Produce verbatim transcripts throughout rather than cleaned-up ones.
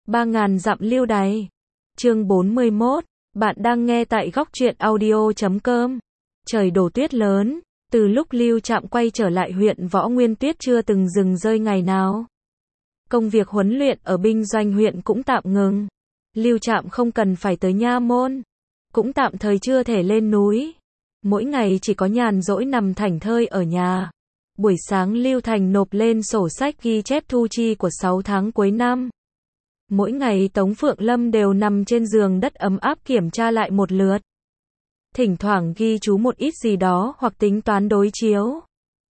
Ba ngàn dặm lưu đày. Chương bốn mươi mốt. Bạn đang nghe tại góc truyện audio chấm com. Trời đổ tuyết lớn, từ lúc Lưu Trạm quay trở lại huyện Võ Nguyên tuyết chưa từng dừng rơi ngày nào. Công việc huấn luyện ở binh doanh huyện cũng tạm ngừng. Lưu Trạm không cần phải tới nha môn, cũng tạm thời chưa thể lên núi. Mỗi ngày chỉ có nhàn rỗi nằm thảnh thơi ở nhà. Buổi sáng Lưu Thành nộp lên sổ sách ghi chép thu chi của sáu tháng cuối năm. Mỗi ngày Tống Phượng Lâm đều nằm trên giường đất ấm áp kiểm tra lại một lượt. Thỉnh thoảng ghi chú một ít gì đó hoặc tính toán đối chiếu.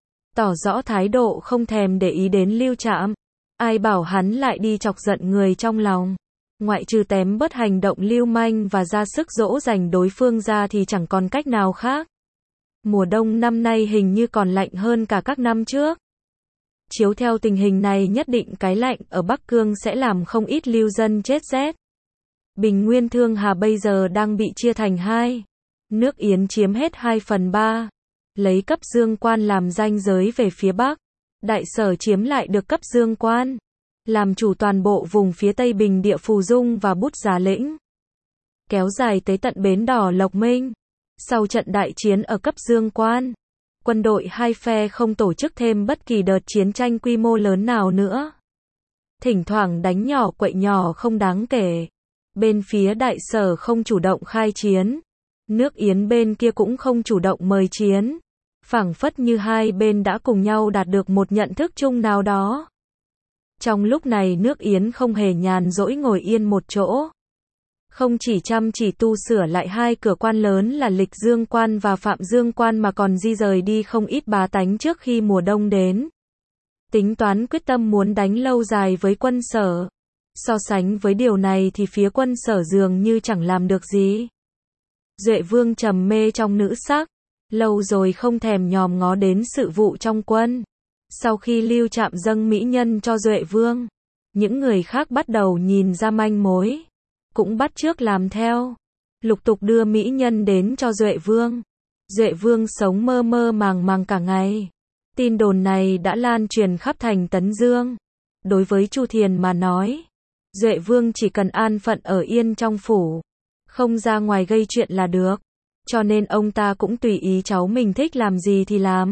Tỏ rõ thái độ không thèm để ý đến Lưu Trạm. Ai bảo hắn lại đi chọc giận người trong lòng. Ngoại trừ tém bớt hành động lưu manh và ra sức dỗ dành đối phương ra thì chẳng còn cách nào khác. Mùa đông năm nay hình như còn lạnh hơn cả các năm trước. Chiếu theo tình hình này nhất định cái lạnh ở Bắc Cương sẽ làm không ít lưu dân chết rét. Bình Nguyên Thương Hà bây giờ đang bị chia thành hai. Nước Yến chiếm hết hai phần ba. Lấy cấp Dương Quan làm ranh giới về phía Bắc. Đại Sở chiếm lại được cấp Dương Quan. Làm chủ toàn bộ vùng phía Tây Bình địa Phù Dung và Bút Giá Lĩnh. Kéo dài tới tận bến đỏ Lộc Minh. Sau trận đại chiến ở cấp Dương Quan, quân đội hai phe không tổ chức thêm bất kỳ đợt chiến tranh quy mô lớn nào nữa. Thỉnh thoảng đánh nhỏ quậy nhỏ không đáng kể. Bên phía Đại Sở không chủ động khai chiến. Nước Yến bên kia cũng không chủ động mời chiến. Phảng phất như hai bên đã cùng nhau đạt được một nhận thức chung nào đó. Trong lúc này nước Yến không hề nhàn rỗi ngồi yên một chỗ. Không chỉ chăm chỉ tu sửa lại hai cửa quan lớn là Lịch Dương Quan và Phạm Dương Quan mà còn di rời đi không ít bá tánh trước khi mùa đông đến. Tính toán quyết tâm muốn đánh lâu dài với quân Sở. So sánh với điều này thì phía quân Sở dường như chẳng làm được gì. Duệ Vương trầm mê trong nữ sắc, lâu rồi không thèm nhòm ngó đến sự vụ trong quân. Sau khi Lưu Trạm dâng mỹ nhân cho Duệ Vương, những người khác bắt đầu nhìn ra manh mối. Cũng bắt chước làm theo. Lục tục đưa mỹ nhân đến cho Duệ Vương. Duệ Vương sống mơ mơ màng màng cả ngày. Tin đồn này đã lan truyền khắp thành Tấn Dương. Đối với Chu Thiền mà nói, Duệ Vương chỉ cần an phận ở yên trong phủ, không ra ngoài gây chuyện là được. Cho nên ông ta cũng tùy ý cháu mình thích làm gì thì làm.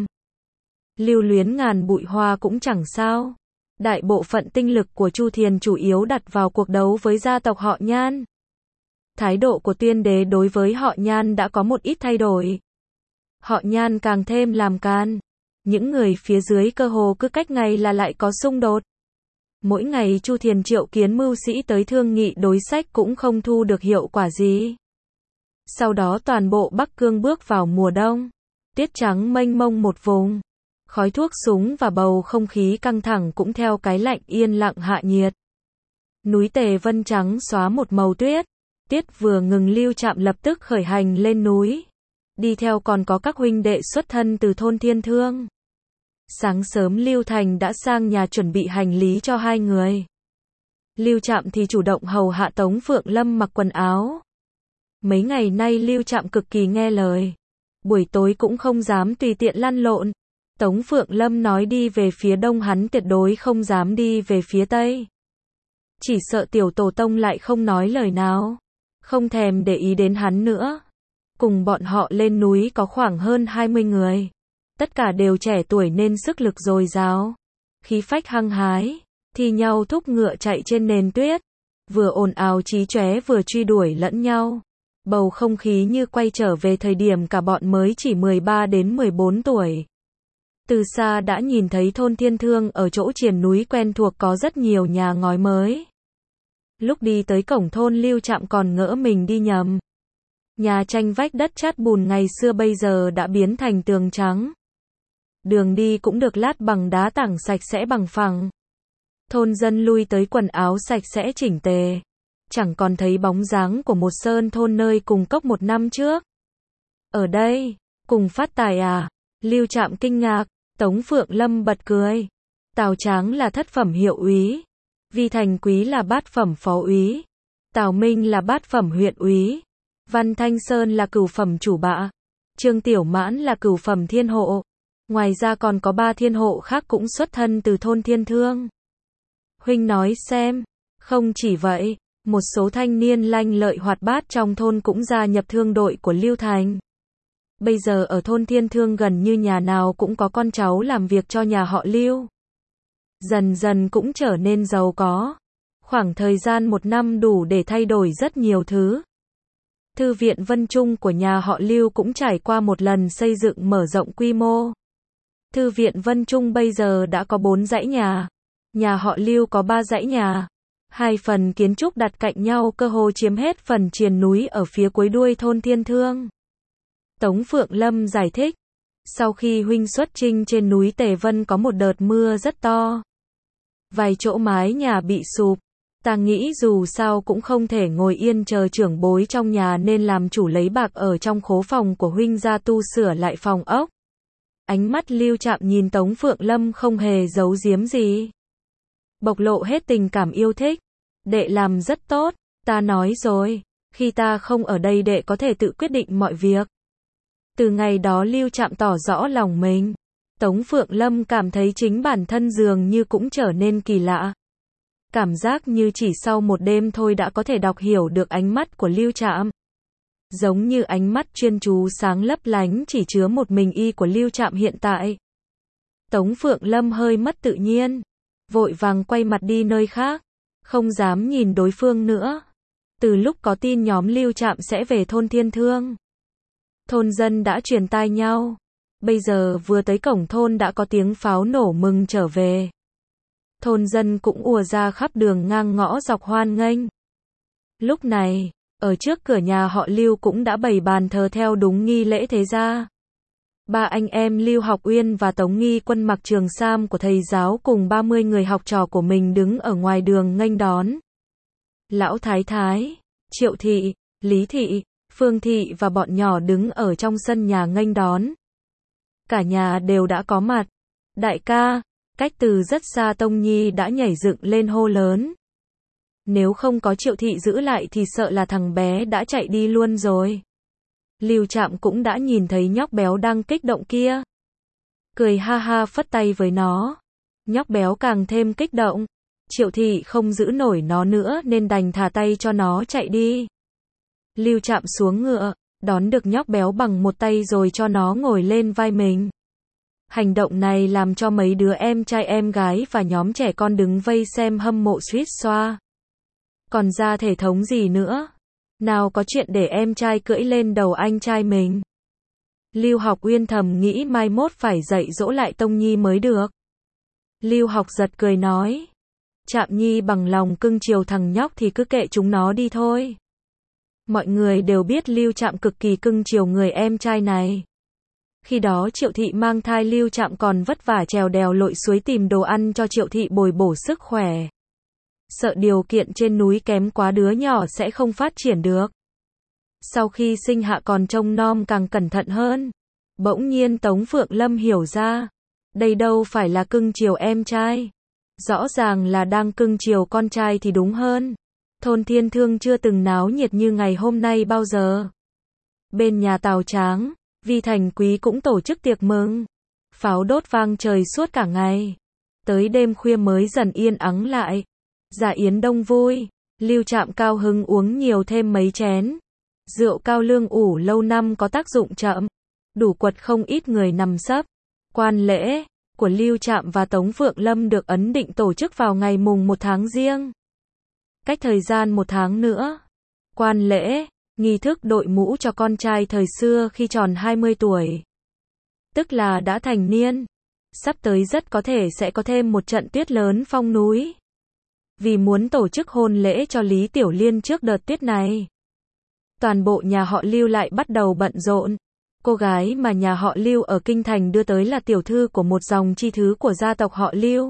Lưu luyến ngàn bụi hoa cũng chẳng sao. Đại bộ phận tinh lực của Chu Thiền chủ yếu đặt vào cuộc đấu với gia tộc họ Nhan. Thái độ của Tuyên Đế đối với họ Nhan đã có một ít thay đổi. Họ Nhan càng thêm làm can. Những người phía dưới cơ hồ cứ cách ngày là lại có xung đột. Mỗi ngày Chu Thiền triệu kiến mưu sĩ tới thương nghị đối sách cũng không thu được hiệu quả gì. Sau đó toàn bộ Bắc Cương bước vào mùa đông. Tuyết trắng mênh mông một vùng. Khói thuốc súng và bầu không khí căng thẳng cũng theo cái lạnh yên lặng hạ nhiệt. Núi Tề Vân trắng xóa một màu tuyết. Tuyết vừa ngừng Lưu Trạm lập tức khởi hành lên núi. Đi theo còn có các huynh đệ xuất thân từ thôn Thiên Thương. Sáng sớm Lưu Thành đã sang nhà chuẩn bị hành lý cho hai người. Lưu Trạm thì chủ động hầu hạ Tống Phượng Lâm mặc quần áo. Mấy ngày nay Lưu Trạm cực kỳ nghe lời. Buổi tối cũng không dám tùy tiện lăn lộn. Tống Phượng Lâm nói đi về phía đông hắn tuyệt đối không dám đi về phía tây. Chỉ sợ tiểu tổ tông lại không nói lời nào. Không thèm để ý đến hắn nữa. Cùng bọn họ lên núi có khoảng hơn hai mươi người. Tất cả đều trẻ tuổi nên sức lực dồi dào. Khí phách hăng hái. Thi nhau thúc ngựa chạy trên nền tuyết. Vừa ồn ào chí chóe vừa truy đuổi lẫn nhau. Bầu không khí như quay trở về thời điểm cả bọn mới chỉ mười ba đến mười bốn tuổi. Từ xa đã nhìn thấy thôn Thiên Thương ở chỗ triền núi quen thuộc có rất nhiều nhà ngói mới. Lúc đi tới cổng thôn Lưu Trạm còn ngỡ mình đi nhầm. Nhà tranh vách đất chát bùn ngày xưa bây giờ đã biến thành tường trắng. Đường đi cũng được lát bằng đá tảng sạch sẽ bằng phẳng. Thôn dân lui tới quần áo sạch sẽ chỉnh tề. Chẳng còn thấy bóng dáng của một sơn thôn nơi cùng cốc một năm trước. Ở đây, cùng phát tài à? Lưu Trạm kinh ngạc. Tống Phượng Lâm bật cười. Tào Tráng là thất phẩm hiệu úy. Vi Thành Quý là bát phẩm phó úy. Tào Minh là bát phẩm huyện úy. Văn Thanh Sơn là cửu phẩm chủ bạ. Trương Tiểu Mãn là cửu phẩm thiên hộ. Ngoài ra còn có ba thiên hộ khác cũng xuất thân từ thôn Thiên Thương. Huynh nói xem, Không chỉ vậy, một số thanh niên lanh lợi hoạt bát trong thôn cũng gia nhập thương đội của Lưu Thành. Bây giờ ở thôn Thiên Thương gần như nhà nào cũng có con cháu làm việc cho nhà họ Lưu. Dần dần cũng trở nên giàu có. Khoảng thời gian một năm đủ để thay đổi rất nhiều thứ. Thư viện Vân Trung của nhà họ Lưu cũng trải qua một lần xây dựng mở rộng quy mô. Thư viện Vân Trung bây giờ đã có bốn dãy nhà. Nhà họ Lưu có ba dãy nhà. Hai phần kiến trúc đặt cạnh nhau cơ hồ chiếm hết phần triền núi ở phía cuối đuôi thôn Thiên Thương. Tống Phượng Lâm giải thích. Sau khi huynh xuất chinh trên núi Tề Vân có một đợt mưa rất to. Vài chỗ mái nhà bị sụp. Ta nghĩ dù sao cũng không thể ngồi yên chờ trưởng bối trong nhà nên làm chủ lấy bạc ở trong khố phòng của huynh ra tu sửa lại phòng ốc. Ánh mắt Lưu Trạm nhìn Tống Phượng Lâm không hề giấu giếm gì. Bộc lộ hết tình cảm yêu thích. Đệ làm rất tốt, ta nói rồi, khi ta không ở đây đệ có thể tự quyết định mọi việc. Từ ngày đó Lưu Trạm tỏ rõ lòng mình. Tống Phượng Lâm cảm thấy chính bản thân dường như cũng trở nên kỳ lạ. Cảm giác như chỉ sau một đêm thôi đã có thể đọc hiểu được ánh mắt của Lưu Trạm. Giống như ánh mắt chuyên chú sáng lấp lánh chỉ chứa một mình y của Lưu Trạm hiện tại. Tống Phượng Lâm hơi mất tự nhiên. Vội vàng quay mặt đi nơi khác. Không dám nhìn đối phương nữa. Từ lúc có tin nhóm Lưu Trạm sẽ về thôn Thiên Thương. Thôn dân đã truyền tai nhau. Bây giờ vừa tới cổng thôn đã có tiếng pháo nổ mừng trở về. Thôn dân cũng ùa ra khắp đường ngang ngõ dọc hoan nghênh. Lúc này, ở trước cửa nhà họ Lưu cũng đã bày bàn thờ theo đúng nghi lễ thế gia. Ba anh em Lưu Học Uyên và Tống Nghi Quân mặc trường sam của thầy giáo cùng ba mươi người học trò của mình đứng ở ngoài đường nghênh đón. Lão Thái Thái, Triệu Thị, Lý Thị, Phương Thị và bọn nhỏ đứng ở trong sân nhà nghênh đón. Cả nhà đều đã có mặt. Đại ca, cách từ rất xa Tông Nhi đã nhảy dựng lên hô lớn. Nếu không có Triệu Thị giữ lại thì sợ là thằng bé đã chạy đi luôn rồi. Lưu Trạm cũng đã nhìn thấy nhóc béo đang kích động kia. Cười ha ha phất tay với nó. Nhóc béo càng thêm kích động. Triệu Thị không giữ nổi nó nữa nên đành thả tay cho nó chạy đi. Lưu Trạm xuống ngựa, đón được nhóc béo bằng một tay rồi cho nó ngồi lên vai mình. Hành động này làm cho mấy đứa em trai em gái và nhóm trẻ con đứng vây xem hâm mộ suýt xoa. Còn ra thể thống gì nữa? Nào có chuyện để em trai cưỡi lên đầu anh trai mình. Lưu Học Uyên thầm nghĩ mai mốt phải dạy dỗ lại Tông Nhi mới được. Lưu Học Giật cười nói. Trạm Nhi bằng lòng cưng chiều thằng nhóc thì cứ kệ chúng nó đi thôi. Mọi người đều biết Lưu Trạm cực kỳ cưng chiều người em trai này. Khi đó Triệu Thị mang thai Lưu Trạm còn vất vả trèo đèo lội suối tìm đồ ăn cho Triệu Thị bồi bổ sức khỏe. Sợ điều kiện trên núi kém quá đứa nhỏ sẽ không phát triển được. Sau khi sinh hạ còn trông nom càng cẩn thận hơn. Bỗng nhiên Tống Phượng Lâm hiểu ra. Đây đâu phải là cưng chiều em trai. Rõ ràng là đang cưng chiều con trai thì đúng hơn. Thôn Thiên Thương chưa từng náo nhiệt như ngày hôm nay bao giờ. Bên nhà Tào Tráng, Vi Thành Quý cũng tổ chức tiệc mừng. Pháo đốt vang trời suốt cả ngày. Tới đêm khuya mới dần yên ắng lại. Dạ yến đông vui. Lưu Trạm cao hứng uống nhiều thêm mấy chén. Rượu cao lương ủ lâu năm có tác dụng chậm. Đủ quật không ít người nằm sấp. Quan lễ của Lưu Trạm và Tống Phượng Lâm được ấn định tổ chức vào ngày mùng một tháng Giêng. Cách thời gian một tháng nữa. Quan lễ, nghi thức đội mũ cho con trai thời xưa khi tròn hai mươi tuổi. Tức là đã thành niên. Sắp tới rất có thể sẽ có thêm một trận tuyết lớn phong núi. Vì muốn tổ chức hôn lễ cho Lý Tiểu Liên trước đợt tuyết này. Toàn bộ nhà họ Lưu lại bắt đầu bận rộn. Cô gái mà nhà họ Lưu ở Kinh Thành đưa tới là tiểu thư của một dòng chi thứ của gia tộc họ Lưu.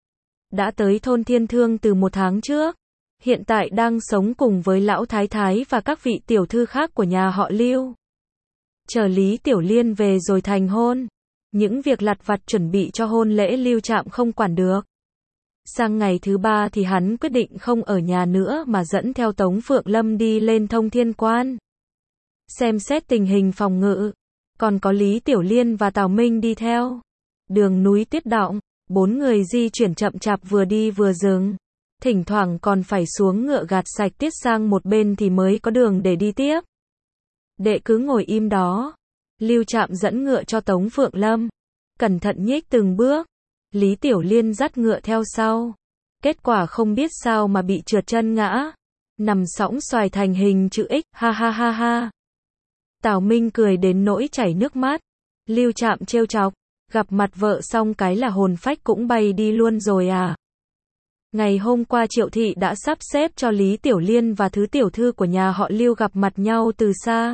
Đã tới thôn Thiên Thương từ một tháng trước. Hiện tại đang sống cùng với lão thái thái và các vị tiểu thư khác của nhà họ Lưu. Chờ Lý Tiểu Liên về rồi thành hôn. Những việc lặt vặt chuẩn bị cho hôn lễ Lưu Trạm không quản được. Sang ngày thứ ba thì hắn quyết định không ở nhà nữa mà dẫn theo Tống Phượng Lâm đi lên Thông Thiên Quan. Xem xét tình hình phòng ngự. Còn có Lý Tiểu Liên và Tào Minh đi theo. Đường núi tuyết động, bốn người di chuyển chậm chạp vừa đi vừa dừng. thỉnh thoảng còn phải xuống ngựa gạt sạch tiết sang một bên thì mới có đường để đi tiếp. Đệ cứ ngồi im đó. Lưu Trạm dẫn ngựa cho Tống Phượng Lâm, cẩn thận nhích từng bước. Lý Tiểu Liên dắt ngựa theo sau. Kết quả không biết sao mà bị trượt chân ngã, nằm sõng xoài thành hình chữ X, ha ha ha ha. Tào Minh cười đến nỗi chảy nước mắt. Lưu Trạm trêu chọc, gặp mặt vợ xong cái là hồn phách cũng bay đi luôn rồi à. Ngày hôm qua Triệu Thị đã sắp xếp cho Lý Tiểu Liên và thứ tiểu thư của nhà họ Lưu gặp mặt nhau từ xa.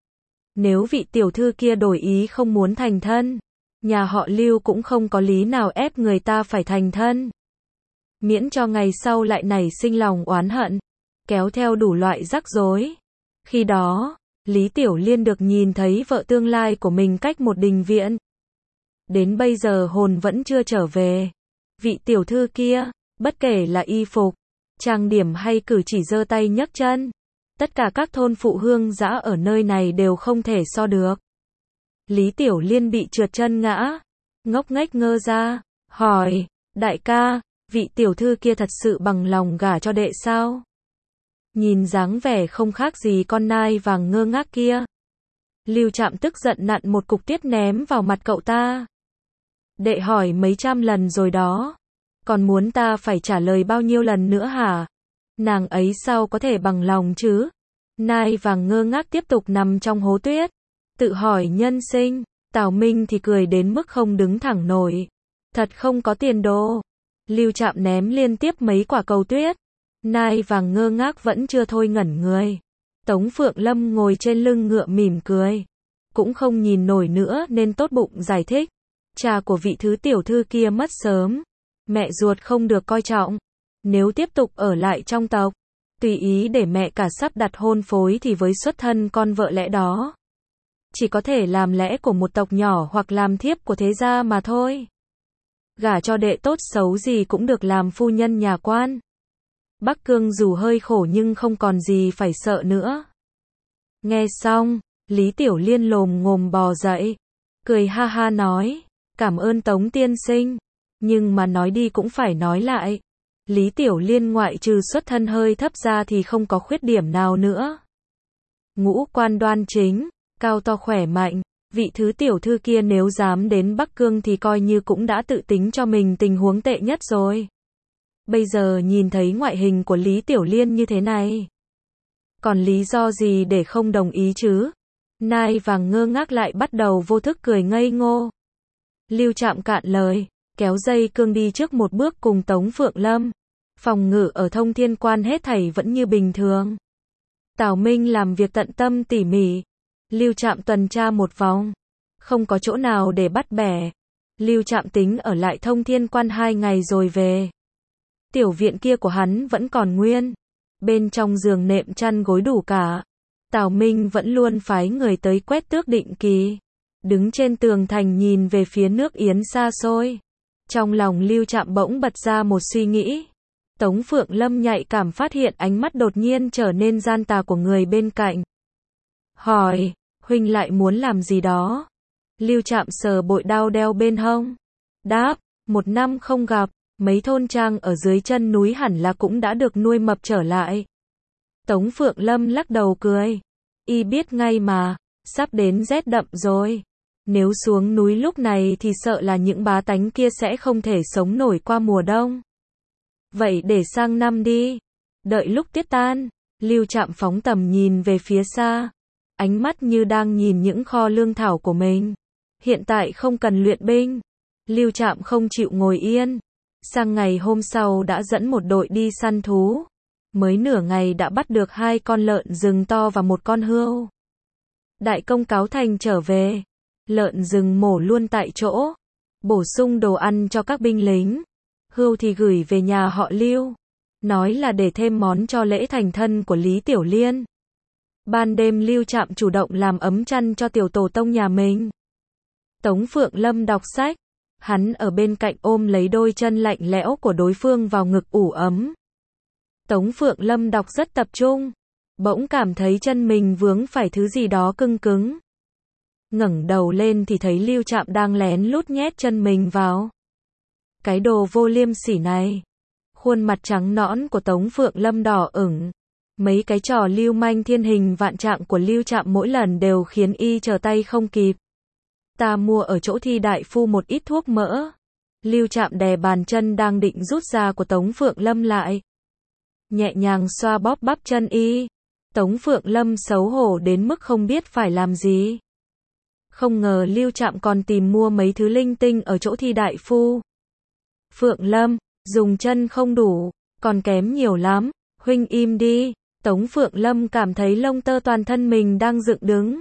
Nếu vị tiểu thư kia đổi ý không muốn thành thân, nhà họ Lưu cũng không có lý nào ép người ta phải thành thân. Miễn cho ngày sau lại nảy sinh lòng oán hận, kéo theo đủ loại rắc rối. Khi đó, Lý Tiểu Liên được nhìn thấy vợ tương lai của mình cách một đình viện. Đến bây giờ hồn vẫn chưa trở về. Vị tiểu thư kia, bất kể là y phục, trang điểm hay cử chỉ giơ tay nhấc chân, tất cả các thôn phụ hương dã ở nơi này đều không thể so được. Lý Tiểu Liên bị trượt chân ngã, ngốc nghếch ngơ ra, hỏi, đại ca, vị tiểu thư kia thật sự bằng lòng gả cho đệ sao? Nhìn dáng vẻ không khác gì con nai vàng ngơ ngác kia. Lưu Trạm tức giận nặn một cục tiết ném vào mặt cậu ta. Đệ hỏi mấy trăm lần rồi đó, còn muốn ta phải trả lời bao nhiêu lần nữa hả? Nàng ấy sao có thể bằng lòng chứ? Nai vàng ngơ ngác tiếp tục nằm trong hố tuyết, tự hỏi nhân sinh. Tào Minh thì cười đến mức không đứng thẳng nổi. Thật không có tiền đồ. Lưu Trạm ném liên tiếp mấy quả cầu tuyết. Nai vàng ngơ ngác vẫn chưa thôi ngẩn người. Tống Phượng Lâm ngồi trên lưng ngựa mỉm cười, cũng không nhìn nổi nữa nên tốt bụng giải thích. Cha của vị thứ tiểu thư kia mất sớm, mẹ ruột không được coi trọng. Nếu tiếp tục ở lại trong tộc, tùy ý để mẹ cả sắp đặt hôn phối thì với xuất thân con vợ lẽ đó, chỉ có thể làm lẽ của một tộc nhỏ hoặc làm thiếp của thế gia mà thôi. Gả cho đệ tốt xấu gì cũng được làm phu nhân nhà quan. Bắc Cương dù hơi khổ nhưng không còn gì phải sợ nữa. Nghe xong, Lý Tiểu Liên lồm ngồm bò dậy, cười ha ha nói, cảm ơn Tống tiên sinh, nhưng mà nói đi cũng phải nói lại. Lý Tiểu Liên ngoại trừ xuất thân hơi thấp ra thì không có khuyết điểm nào nữa. Ngũ quan đoan chính, cao to khỏe mạnh, vị thứ tiểu thư kia nếu dám đến Bắc Cương thì coi như cũng đã tự tính cho mình tình huống tệ nhất rồi. Bây giờ nhìn thấy ngoại hình của Lý Tiểu Liên như thế này, còn lý do gì để không đồng ý chứ? Nai vàng ngơ ngác lại bắt đầu vô thức cười ngây ngô. Lưu Trạm cạn lời, kéo dây cương đi trước một bước cùng Tống Phượng Lâm. Phòng ngự ở Thông Thiên Quan hết thảy vẫn như bình thường. Tào Minh làm việc tận tâm tỉ mỉ. Lưu Trạm tuần tra một vòng, không có chỗ nào để bắt bẻ. Lưu Trạm tính ở lại Thông Thiên Quan hai ngày rồi về. Tiểu viện kia của hắn vẫn còn nguyên, bên trong giường nệm chăn gối đủ cả. Tào Minh vẫn luôn phái người tới quét tước định kỳ, đứng trên tường thành nhìn về phía nước Yến xa xôi. Trong lòng Lưu Trạm bỗng bật ra một suy nghĩ. Tống Phượng Lâm nhạy cảm phát hiện ánh mắt đột nhiên trở nên gian tà của người bên cạnh. Hỏi, huynh lại muốn làm gì đó? Lưu Trạm sờ bội đao đeo bên hông. Đáp, một năm không gặp, mấy thôn trang ở dưới chân núi hẳn là cũng đã được nuôi mập trở lại. Tống Phượng Lâm lắc đầu cười. Y biết ngay mà, sắp đến rét đậm rồi. Nếu xuống núi lúc này thì sợ là những bá tánh kia sẽ không thể sống nổi qua mùa đông. Vậy để sang năm đi. Đợi lúc tiết tan, Lưu Trạm phóng tầm nhìn về phía xa. Ánh mắt như đang nhìn những kho lương thảo của mình. Hiện tại không cần luyện binh. Lưu Trạm không chịu ngồi yên. Sang ngày hôm sau đã dẫn một đội đi săn thú. Mới nửa ngày đã bắt được hai con lợn rừng to và một con hươu. Đại công cáo thành trở về. Lợn rừng mổ luôn tại chỗ, bổ sung đồ ăn cho các binh lính. Hươu thì gửi về nhà họ Lưu, nói là để thêm món cho lễ thành thân của Lý Tiểu Liên. Ban đêm Lưu Trạm chủ động làm ấm chăn cho tiểu tổ tông nhà mình. Tống Phượng Lâm đọc sách, hắn ở bên cạnh ôm lấy đôi chân lạnh lẽo của đối phương vào ngực ủ ấm. Tống Phượng Lâm đọc rất tập trung, bỗng cảm thấy chân mình vướng phải thứ gì đó cứng cứng. Ngẩng đầu lên thì thấy Lưu Trạm đang lén lút nhét chân mình vào. Cái đồ vô liêm sỉ này. Khuôn mặt trắng nõn của Tống Phượng Lâm đỏ ửng. Mấy cái trò lưu manh thiên hình vạn trạng của Lưu Trạm mỗi lần đều khiến y trở tay không kịp. Ta mua ở chỗ Thi đại phu một ít thuốc mỡ. Lưu Trạm đè bàn chân đang định rút ra của Tống Phượng Lâm lại. Nhẹ nhàng xoa bóp bắp chân y. Tống Phượng Lâm xấu hổ đến mức không biết phải làm gì. Không ngờ Lưu Trạm còn tìm mua mấy thứ linh tinh ở chỗ Thi đại phu. Phượng Lâm, dùng chân không đủ, còn kém nhiều lắm, huynh im đi. Tống Phượng Lâm cảm thấy lông tơ toàn thân mình đang dựng đứng.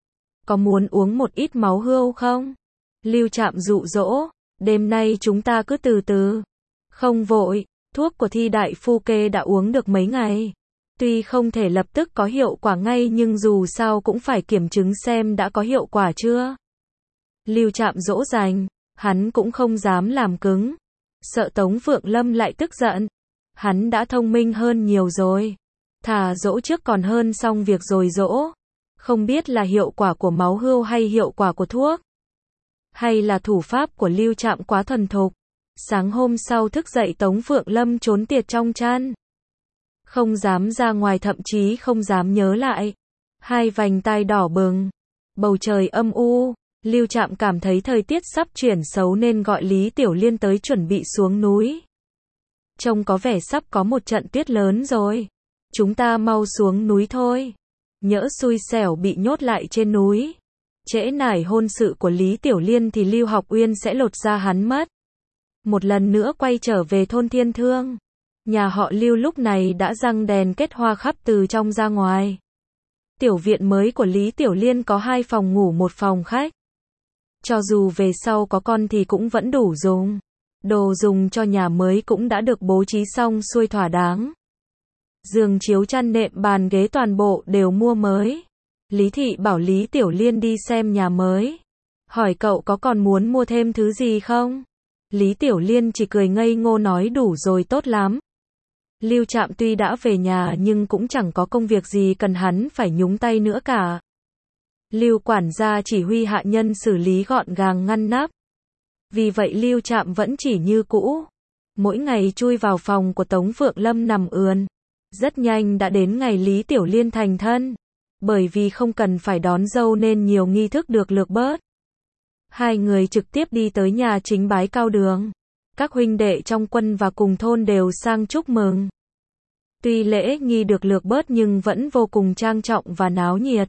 Có muốn uống một ít máu hươu không? Lưu Trạm dụ dỗ, đêm nay chúng ta cứ từ từ. Không vội, thuốc của Thi đại phu kê đã uống được mấy ngày. Tuy không thể lập tức có hiệu quả ngay nhưng dù sao cũng phải kiểm chứng xem đã có hiệu quả chưa. Lưu Trạm dỗ dành, hắn cũng không dám làm cứng. Sợ Tống Phượng Lâm lại tức giận. Hắn đã thông minh hơn nhiều rồi. Thà dỗ trước còn hơn xong việc rồi dỗ. Không biết là hiệu quả của máu hươu hay hiệu quả của thuốc. Hay là thủ pháp của Lưu Trạm quá thuần thục. Sáng hôm sau thức dậy Tống Phượng Lâm trốn tiệt trong chăn. Không dám ra ngoài thậm chí không dám nhớ lại. Hai vành tai đỏ bừng. Bầu trời âm u. Lưu Trạm cảm thấy thời tiết sắp chuyển xấu nên gọi Lý Tiểu Liên tới chuẩn bị xuống núi. Trông có vẻ sắp có một trận tuyết lớn rồi. Chúng ta mau xuống núi thôi. Nhỡ xui xẻo bị nhốt lại trên núi. Trễ nải hôn sự của Lý Tiểu Liên thì Lưu Học Uyên sẽ lột da hắn mất. Một lần nữa quay trở về thôn Thiên Thương. Nhà họ Lưu lúc này đã răng đèn kết hoa khắp từ trong ra ngoài. Tiểu viện mới của Lý Tiểu Liên có hai phòng ngủ một phòng khách. Cho dù về sau có con thì cũng vẫn đủ dùng. Đồ dùng cho nhà mới cũng đã được bố trí xong xuôi thỏa đáng. Giường chiếu chăn nệm bàn ghế toàn bộ đều mua mới. Lý Thị bảo Lý Tiểu Liên đi xem nhà mới. Hỏi cậu có còn muốn mua thêm thứ gì không? Lý Tiểu Liên chỉ cười ngây ngô nói đủ rồi, tốt lắm. Lưu Trạm tuy đã về nhà nhưng cũng chẳng có công việc gì cần hắn phải nhúng tay nữa cả. Lưu quản gia chỉ huy hạ nhân xử lý gọn gàng ngăn nắp. Vì vậy Lưu Trạm vẫn chỉ như cũ. Mỗi ngày chui vào phòng của Tống Phượng Lâm nằm ườn. Rất nhanh đã đến ngày Lý Tiểu Liên thành thân. Bởi vì không cần phải đón dâu nên nhiều nghi thức được lược bớt. Hai người trực tiếp đi tới nhà chính bái cao đường. Các huynh đệ trong quân và cùng thôn đều sang chúc mừng. Tuy lễ nghi được lược bớt nhưng vẫn vô cùng trang trọng và náo nhiệt.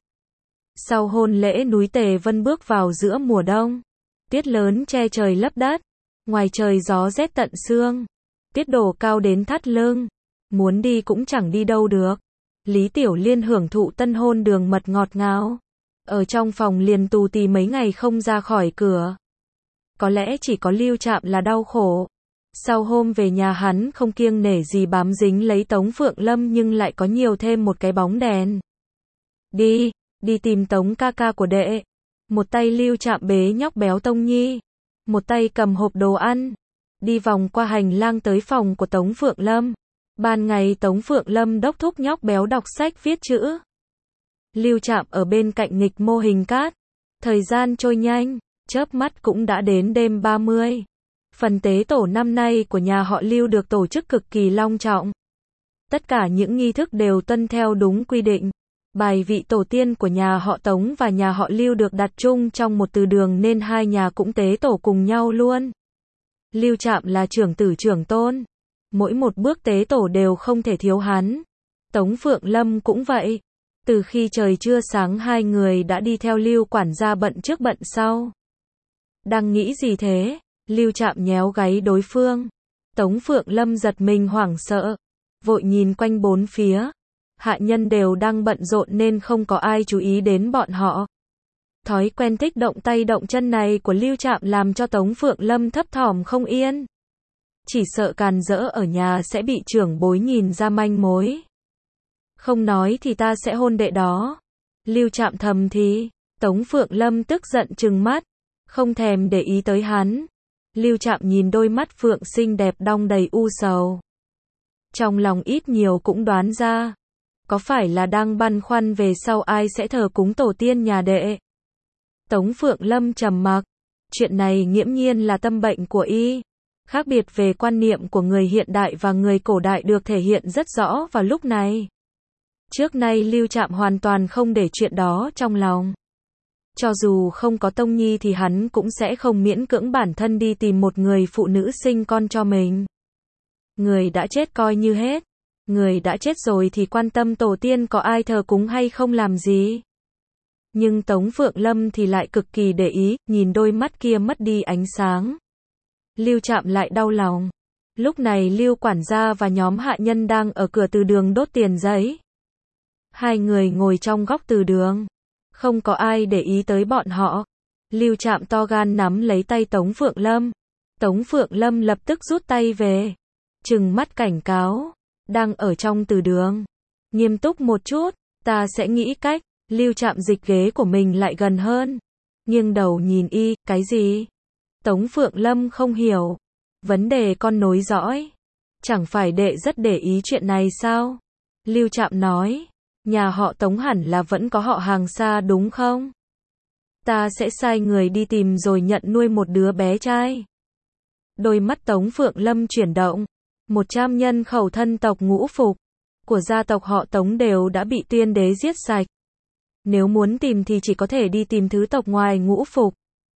Sau hôn lễ núi Tề Vân bước vào giữa mùa đông. Tuyết lớn che trời lấp đất. Ngoài trời gió rét tận xương. Tiết đổ cao đến thắt lưng. Muốn đi cũng chẳng đi đâu được. Lý Tiểu Liên hưởng thụ tân hôn đường mật ngọt ngào. Ở trong phòng liền tù tì mấy ngày không ra khỏi cửa. Có lẽ chỉ có Lưu Trạm là đau khổ. Sau hôm về nhà hắn không kiêng nể gì bám dính lấy Tống Phượng Lâm nhưng lại có nhiều thêm một cái bóng đèn. Đi, đi tìm Tống ca ca của đệ. Một tay Lưu Trạm bế nhóc béo Tông Nhi. Một tay cầm hộp đồ ăn. Đi vòng qua hành lang tới phòng của Tống Phượng Lâm. Ban ngày Tống Phượng Lâm đốc thúc nhóc béo đọc sách viết chữ. Lưu Trạm ở bên cạnh nghịch mô hình cát. Thời gian trôi nhanh, chớp mắt cũng đã đến đêm ba mươi. Phần tế tổ năm nay của nhà họ Lưu được tổ chức cực kỳ long trọng. Tất cả những nghi thức đều tuân theo đúng quy định. Bài vị tổ tiên của nhà họ Tống và nhà họ Lưu được đặt chung trong một từ đường nên hai nhà cũng tế tổ cùng nhau luôn. Lưu Trạm là trưởng tử trưởng tôn. Mỗi một bước tế tổ đều không thể thiếu hắn. Tống Phượng Lâm cũng vậy. Từ khi trời chưa sáng hai người đã đi theo Lưu quản gia bận trước bận sau. Đang nghĩ gì thế? Lưu Trạm nhéo gáy đối phương. Tống Phượng Lâm giật mình hoảng sợ. Vội nhìn quanh bốn phía. Hạ nhân đều đang bận rộn nên không có ai chú ý đến bọn họ. Thói quen thích động tay động chân này của Lưu Trạm làm cho Tống Phượng Lâm thấp thỏm không yên. Chỉ sợ càn rỡ ở nhà sẽ bị trưởng bối nhìn ra manh mối. Không nói thì ta sẽ hôn đệ đó. Lưu Trạm thầm thì. Tống Phượng Lâm tức giận trừng mắt. Không thèm để ý tới hắn. Lưu Trạm nhìn đôi mắt phượng xinh đẹp đong đầy u sầu. Trong lòng ít nhiều cũng đoán ra. Có phải là đang băn khoăn về sau ai sẽ thờ cúng tổ tiên nhà đệ? Tống Phượng Lâm trầm mặc. Chuyện này nghiễm nhiên là tâm bệnh của y. Khác biệt về quan niệm của người hiện đại và người cổ đại được thể hiện rất rõ vào lúc này. Trước nay Lưu Trạm hoàn toàn không để chuyện đó trong lòng. Cho dù không có Tông Nhi thì hắn cũng sẽ không miễn cưỡng bản thân đi tìm một người phụ nữ sinh con cho mình. Người đã chết coi như hết. Người đã chết rồi thì quan tâm tổ tiên có ai thờ cúng hay không làm gì. Nhưng Tống Phượng Lâm thì lại cực kỳ để ý, nhìn đôi mắt kia mất đi ánh sáng. Lưu Trạm lại đau lòng. Lúc này Lưu quản gia và nhóm hạ nhân đang ở cửa từ đường đốt tiền giấy. Hai người ngồi trong góc từ đường. Không có ai để ý tới bọn họ. Lưu Trạm to gan nắm lấy tay Tống Phượng Lâm. Tống Phượng Lâm lập tức rút tay về. Trừng mắt cảnh cáo. Đang ở trong từ đường. Nghiêm túc một chút, ta sẽ nghĩ cách. Lưu Trạm dịch ghế của mình lại gần hơn. Nghiêng đầu nhìn y, cái gì? Tống Phượng Lâm không hiểu. Vấn đề con nối dõi. Chẳng phải đệ rất để ý chuyện này sao? Lưu Trạm nói. Nhà họ Tống hẳn là vẫn có họ hàng xa đúng không? Ta sẽ sai người đi tìm rồi nhận nuôi một đứa bé trai. Đôi mắt Tống Phượng Lâm chuyển động. Một trăm nhân khẩu thân tộc ngũ phục của gia tộc họ Tống đều đã bị tiên đế giết sạch. Nếu muốn tìm thì chỉ có thể đi tìm thứ tộc ngoài ngũ phục.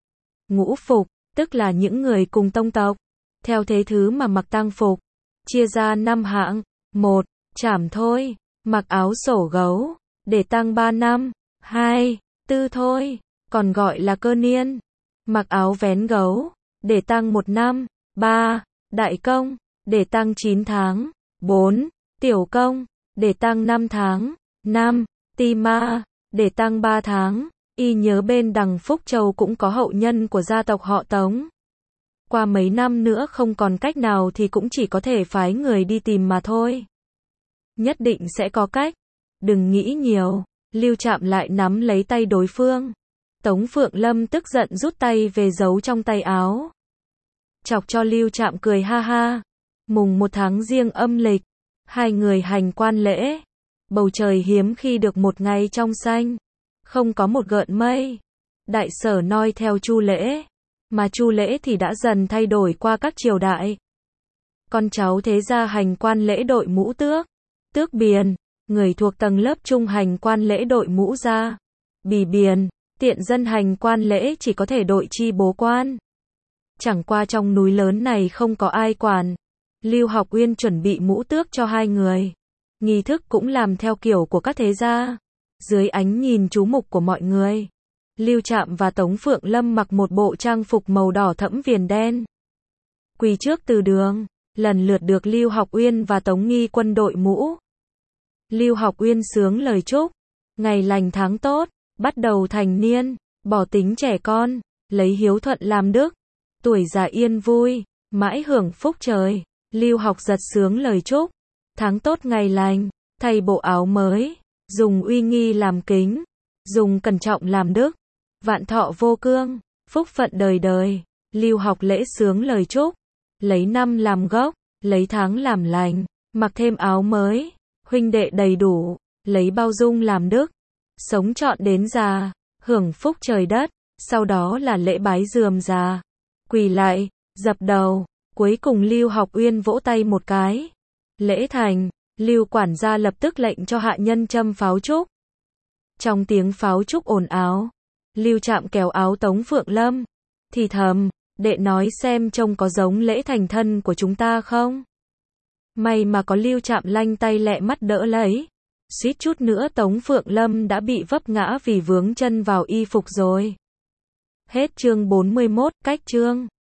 Ngũ phục, tức là những người cùng tông tộc. Theo thế thứ mà mặc tang phục. Chia ra năm hạng. Một, chảm thôi. Mặc áo sổ gấu. Để tang ba năm. Hai, tư thôi. Còn gọi là cơ niên. Mặc áo vén gấu. Để tang một năm. Ba, đại công. Để tang chín tháng. Bốn, tiểu công. Để tang năm tháng. Năm, ti ma. Để tang ba tháng. Y nhớ bên đằng Phúc Châu cũng có hậu nhân của gia tộc họ Tống. Qua mấy năm nữa không còn cách nào thì cũng chỉ có thể phái người đi tìm mà thôi. Nhất định sẽ có cách. Đừng nghĩ nhiều. Lưu Trạm lại nắm lấy tay đối phương. Tống Phượng Lâm tức giận rút tay về giấu trong tay áo. Chọc cho Lưu Trạm cười ha ha. Mùng một tháng Giêng âm lịch. Hai người hành quan lễ. Bầu trời hiếm khi được một ngày trong xanh. Không có một gợn mây. Đại sở noi theo Chu lễ. Mà Chu lễ thì đã dần thay đổi qua các triều đại. Con cháu thế gia hành quan lễ đội mũ tước. Tước biền. Người thuộc tầng lớp trung hành quan lễ đội mũ gia. Bì biền. Tiện dân hành quan lễ chỉ có thể đội chi bố quan. Chẳng qua trong núi lớn này không có ai quản. Lưu Học Uyên chuẩn bị mũ tước cho hai người. Nghi thức cũng làm theo kiểu của các thế gia. Dưới ánh nhìn chú mục của mọi người, Lưu Trạm và Tống Phượng Lâm mặc một bộ trang phục màu đỏ thẫm viền đen. Quỳ trước từ đường, lần lượt được Lưu Học Uyên và Tống Nghi Quân đội mũ. Lưu Học Uyên sướng lời chúc. Ngày lành tháng tốt, bắt đầu thành niên, bỏ tính trẻ con, lấy hiếu thuận làm đức. Tuổi già yên vui, mãi hưởng phúc trời. Lưu Học Giật sướng lời chúc. Tháng tốt ngày lành, thay bộ áo mới, dùng uy nghi làm kính, dùng cẩn trọng làm đức, vạn thọ vô cương, phúc phận đời đời. Lưu Học Lễ sướng lời chúc, lấy năm làm gốc, lấy tháng làm lành, mặc thêm áo mới, huynh đệ đầy đủ, lấy bao dung làm đức, sống trọn đến già, hưởng phúc trời đất. Sau đó là lễ bái rườm rà, quỳ lại, dập đầu, cuối cùng Lưu Học Uyên vỗ tay một cái. Lễ thành. Lưu quản gia lập tức lệnh cho hạ nhân châm pháo trúc. Trong tiếng pháo trúc ồn ào, Lưu Trạm kéo áo Tống Phượng Lâm, thì thầm, đệ nói xem trông có giống lễ thành thân của chúng ta không? May mà có Lưu Trạm lanh tay lẹ mắt đỡ lấy. Suýt chút nữa Tống Phượng Lâm đã bị vấp ngã vì vướng chân vào y phục rồi. Hết chương bốn mươi mốt, cách chương.